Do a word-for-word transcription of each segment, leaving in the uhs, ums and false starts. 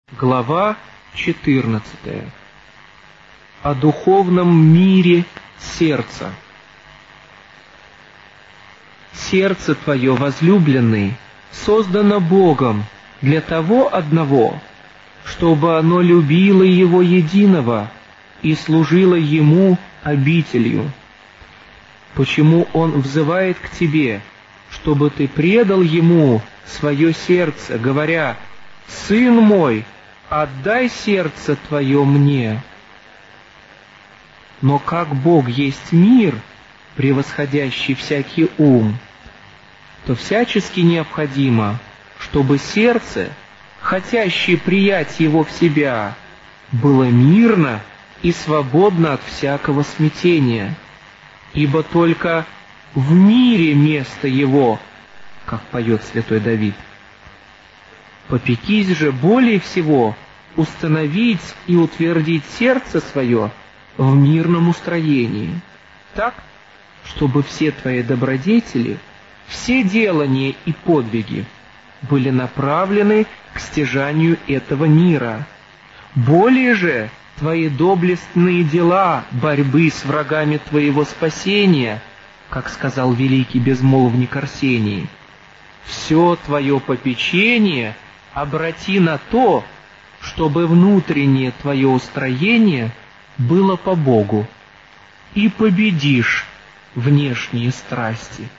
Глава четырнадцатая. О духовном мире сердца. Сердце твое, возлюбленный, создано Богом для того одного, чтобы оно любило Его единого и служило Ему обителью. Почему Он взывает к тебе, чтобы ты предал Ему свое сердце, говоря: «Сын мой, отдай сердце твое мне». Но как Бог есть мир, превосходящий всякий ум, то всячески необходимо, чтобы сердце, хотящее приять Его в себя, было мирно и свободно от всякого смятения, ибо только в мире место Его, как поет святой Давид. Попекись же более всего установить и утвердить сердце свое в мирном устроении, так, чтобы все твои добродетели, все делания и подвиги были направлены к стяжанию этого мира. Более же твои доблестные дела борьбы с врагами твоего спасения, как сказал великий безмолвник Арсений, все твое попечение обрати на то, чтобы внутреннее твое устроение было по Богу, и победишь внешние страсти.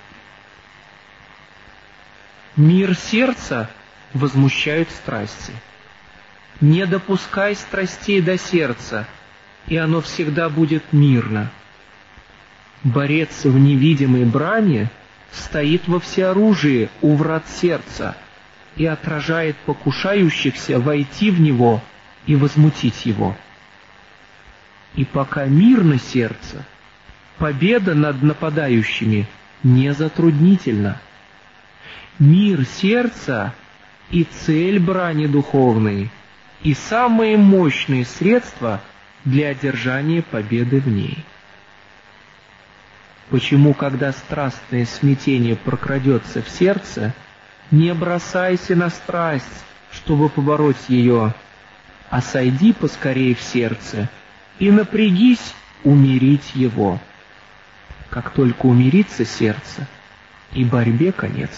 Мир сердца возмущают страсти. Не допускай страстей до сердца, и оно всегда будет мирно. Борец в невидимой брани стоит во всеоружии у врат сердца и отражает покушающихся войти в него и возмутить его. И пока мирно сердце, победа над нападающими не затруднительна. Мир сердца и цель брани духовной, и самые мощные средства для одержания победы в ней. Почему, когда страстное смятение прокрадется в сердце, не бросайся на страсть, чтобы побороть ее, а сойди поскорее в сердце и напрягись умерить его. Как только умирится сердце, и борьбе конец.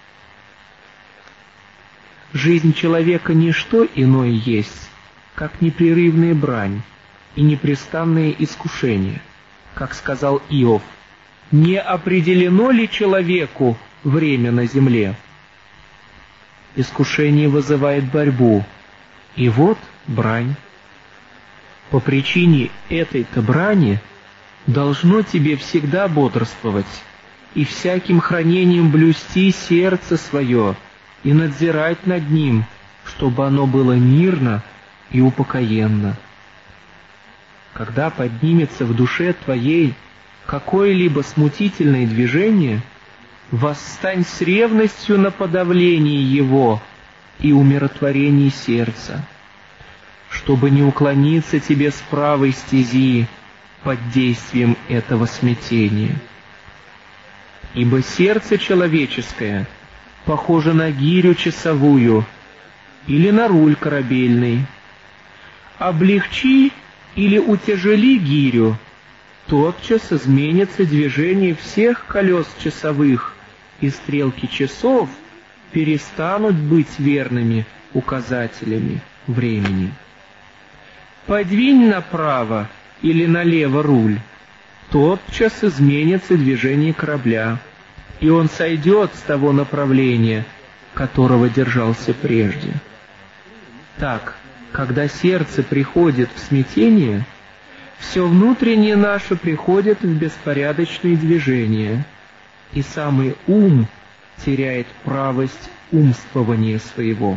Жизнь человека не что иное есть, как непрерывная брань и непрестанные искушения. Как сказал Иов: «Не определено ли человеку время на земле?» Искушение вызывает борьбу, и вот брань. По причине этой-то брани должно тебе всегда бодрствовать и всяким хранением блюсти сердце свое и надзирать над ним, чтобы оно было мирно и упокоенно. Когда поднимется в душе твоей какое-либо смутительное движение, восстань с ревностью на подавлении его и умиротворении сердца, чтобы не уклониться тебе с правой стези под действием этого смятения. Ибо сердце человеческое похоже на гирю часовую или на руль корабельный. Облегчи или утяжели гирю, тотчас изменится движение всех колес часовых, и стрелки часов перестанут быть верными указателями времени. Подвинь направо или налево руль, тотчас изменится движение корабля, и он сойдет с того направления, которого держался прежде. Так, когда сердце приходит в смятение, все внутреннее наше приходит в беспорядочные движения, и самый ум теряет правость умствования своего.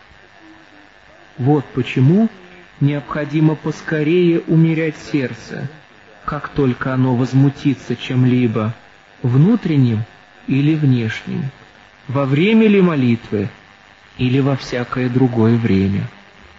Вот почему необходимо поскорее умерять сердце, как только оно возмутится чем-либо, внутренним или внешним, во время ли молитвы или во всякое другое время.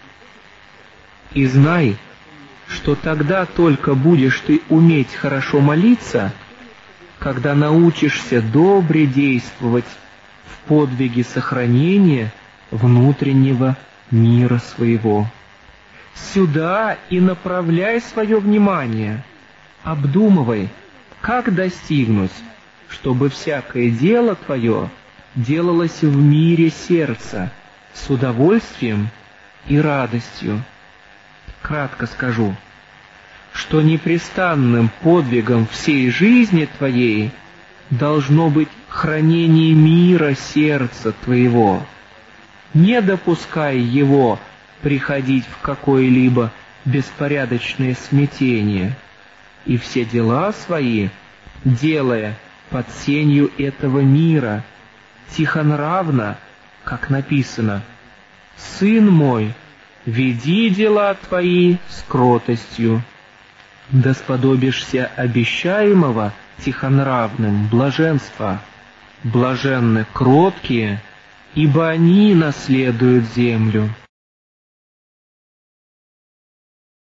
И знай, что тогда только будешь ты уметь хорошо молиться, когда научишься добре действовать в подвиге сохранения внутреннего мира своего. Сюда и направляй свое внимание, обдумывай, как достигнуть, чтобы всякое дело твое делалось в мире сердца, с удовольствием и радостью. Кратко скажу, что непрестанным подвигом всей жизни твоей должно быть хранение мира сердца твоего. Не допускай его приходить в какое-либо беспорядочное смятение, и все дела свои, делая под сенью этого мира, тихонравно, как написано: «Сын мой, веди дела твои с кротостью». Да сподобишься обещаемого тихонравным блаженства. Блаженны кроткие, ибо они наследуют землю.